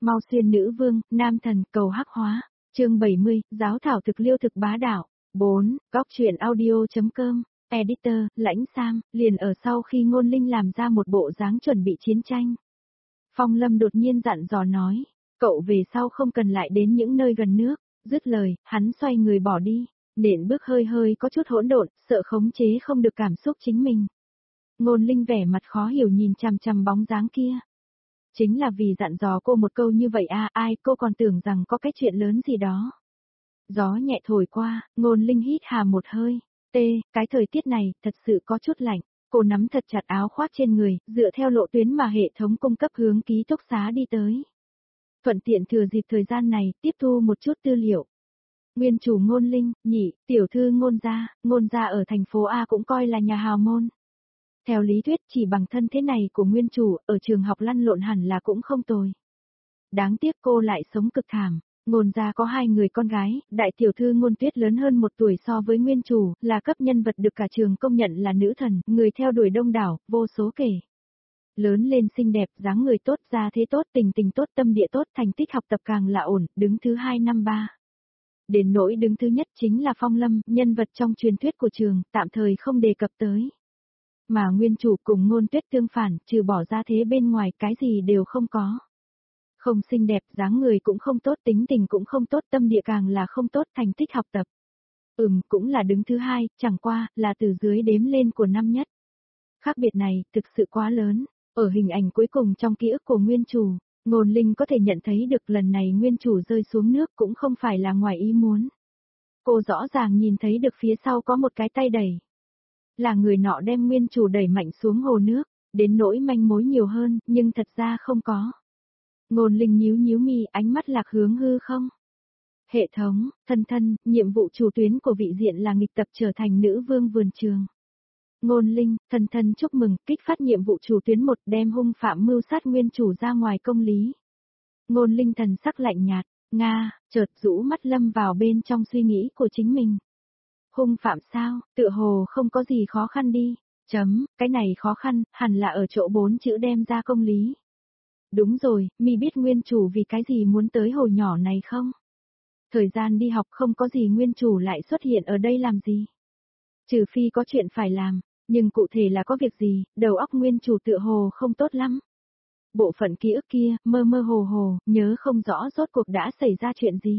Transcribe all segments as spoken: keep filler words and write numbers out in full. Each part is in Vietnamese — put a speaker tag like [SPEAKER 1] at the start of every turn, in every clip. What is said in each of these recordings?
[SPEAKER 1] Mau xuyên nữ vương, nam thần, cầu hắc hóa. Chương bảy mươi, giáo thảo thực liêu thực bá đạo. bốn. Góc truyện audio.com. Editor, Lãnh Sam, liền ở sau khi Ngôn Linh làm ra một bộ dáng chuẩn bị chiến tranh. Phong Lâm đột nhiên dặn dò nói, cậu về sau không cần lại đến những nơi gần nước. Dứt lời, hắn xoay người bỏ đi, nện bước hơi hơi có chút hỗn độn, sợ khống chế không được cảm xúc chính mình. Ngôn Linh vẻ mặt khó hiểu nhìn chằm chằm bóng dáng kia. Chính là vì dặn dò cô một câu như vậy à, ai cô còn tưởng rằng có cái chuyện lớn gì đó. Gió nhẹ thổi qua, Ngôn Linh hít hà một hơi, tê, cái thời tiết này, thật sự có chút lạnh. Cô nắm thật chặt áo khoác trên người, dựa theo lộ tuyến mà hệ thống cung cấp hướng ký túc xá đi tới. Thuận tiện thừa dịp thời gian này, tiếp thu một chút tư liệu. Nguyên chủ Ngôn Linh, nhị, tiểu thư Ngôn gia, Ngôn gia ở thành phố A cũng coi là nhà hào môn. Theo lý thuyết chỉ bằng thân thế này của nguyên chủ, ở trường học lăn lộn hẳn là cũng không tồi. Đáng tiếc cô lại sống cực thảm. Ngôn gia có hai người con gái, đại tiểu thư Ngôn Tuyết lớn hơn một tuổi so với nguyên chủ, là cấp nhân vật được cả trường công nhận là nữ thần, người theo đuổi đông đảo, vô số kể. Lớn lên xinh đẹp, dáng người tốt, gia thế tốt, tình tình tốt, tâm địa tốt, thành tích học tập càng là ổn, đứng thứ hai năm ba. Đến nỗi đứng thứ nhất chính là Phong Lâm, nhân vật trong truyền thuyết của trường, tạm thời không đề cập tới. Mà nguyên chủ cùng Ngôn Tuyết tương phản, trừ bỏ ra thế bên ngoài, cái gì đều không có. Không xinh đẹp, dáng người cũng không tốt, tính tình cũng không tốt, tâm địa càng là không tốt, thành tích học tập. Ừm, cũng là đứng thứ hai, chẳng qua, là từ dưới đếm lên của năm nhất. Khác biệt này, thực sự quá lớn. Ở hình ảnh cuối cùng trong ký ức của nguyên chủ, Ngôn Linh có thể nhận thấy được lần này nguyên chủ rơi xuống nước cũng không phải là ngoài ý muốn. Cô rõ ràng nhìn thấy được phía sau có một cái tay đẩy. Là người nọ đem nguyên chủ đẩy mạnh xuống hồ nước, đến nỗi manh mối nhiều hơn, nhưng thật ra không có. Ngôn Linh nhíu nhíu mi, ánh mắt lạc hướng hư không. Hệ thống, thân thân, nhiệm vụ chủ tuyến của vị diện là nghịch tập trở thành nữ vương vườn trường. Ngôn Linh, thân thân chúc mừng, kích phát nhiệm vụ chủ tuyến một, đem hung phạm mưu sát nguyên chủ ra ngoài công lý. Ngôn Linh thần sắc lạnh nhạt, Nga, chợt rũ mắt lâm vào bên trong suy nghĩ của chính mình. Hung phạm sao, tựa hồ không có gì khó khăn đi, chấm, cái này khó khăn, hẳn là ở chỗ bốn chữ đem ra công lý. Đúng rồi, mi biết nguyên chủ vì cái gì muốn tới hồ nhỏ này không? Thời gian đi học không có gì nguyên chủ lại xuất hiện ở đây làm gì? Trừ phi có chuyện phải làm, nhưng cụ thể là có việc gì, đầu óc nguyên chủ tựa hồ không tốt lắm. Bộ phận ký ức kia, mơ mơ hồ hồ, nhớ không rõ rốt cuộc đã xảy ra chuyện gì.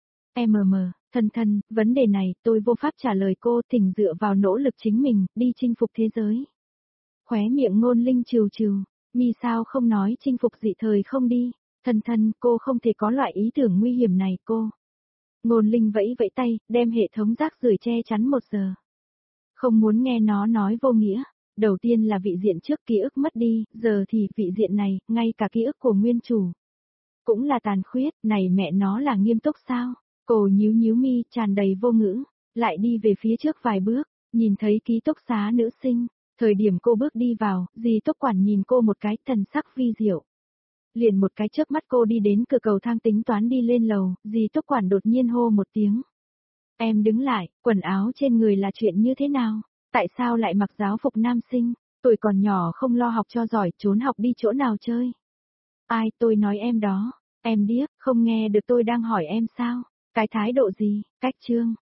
[SPEAKER 1] em em, thân thân, vấn đề này tôi vô pháp trả lời cô, thỉnh dựa vào nỗ lực chính mình, đi chinh phục thế giới. Khóe miệng Ngôn Linh trừ trừ, mi sao không nói chinh phục dị thời không đi, thân thân, cô không thể có loại ý tưởng nguy hiểm này cô. Ngôn Linh vẫy vẫy tay, đem hệ thống rác rưởi che chắn một giờ. Không muốn nghe nó nói vô nghĩa, đầu tiên là vị diện trước ký ức mất đi, giờ thì vị diện này, ngay cả ký ức của nguyên chủ. Cũng là tàn khuyết, này mẹ nó là nghiêm túc sao? Cô nhíu nhíu mi, tràn đầy vô ngữ, lại đi về phía trước vài bước, nhìn thấy ký túc xá nữ sinh. Thời điểm cô bước đi vào, dì túc quản nhìn cô một cái, thần sắc vi diệu. Liền một cái chớp mắt cô đi đến cửa cầu thang tính toán đi lên lầu, dì túc quản đột nhiên hô một tiếng. Em đứng lại, quần áo trên người là chuyện như thế nào? Tại sao lại mặc giáo phục nam sinh? Tuổi còn nhỏ không lo học cho giỏi, trốn học đi chỗ nào chơi? Ai, tôi nói em đó. Em điếc, không nghe được tôi đang hỏi em sao? Cái thái độ gì? Cách chương.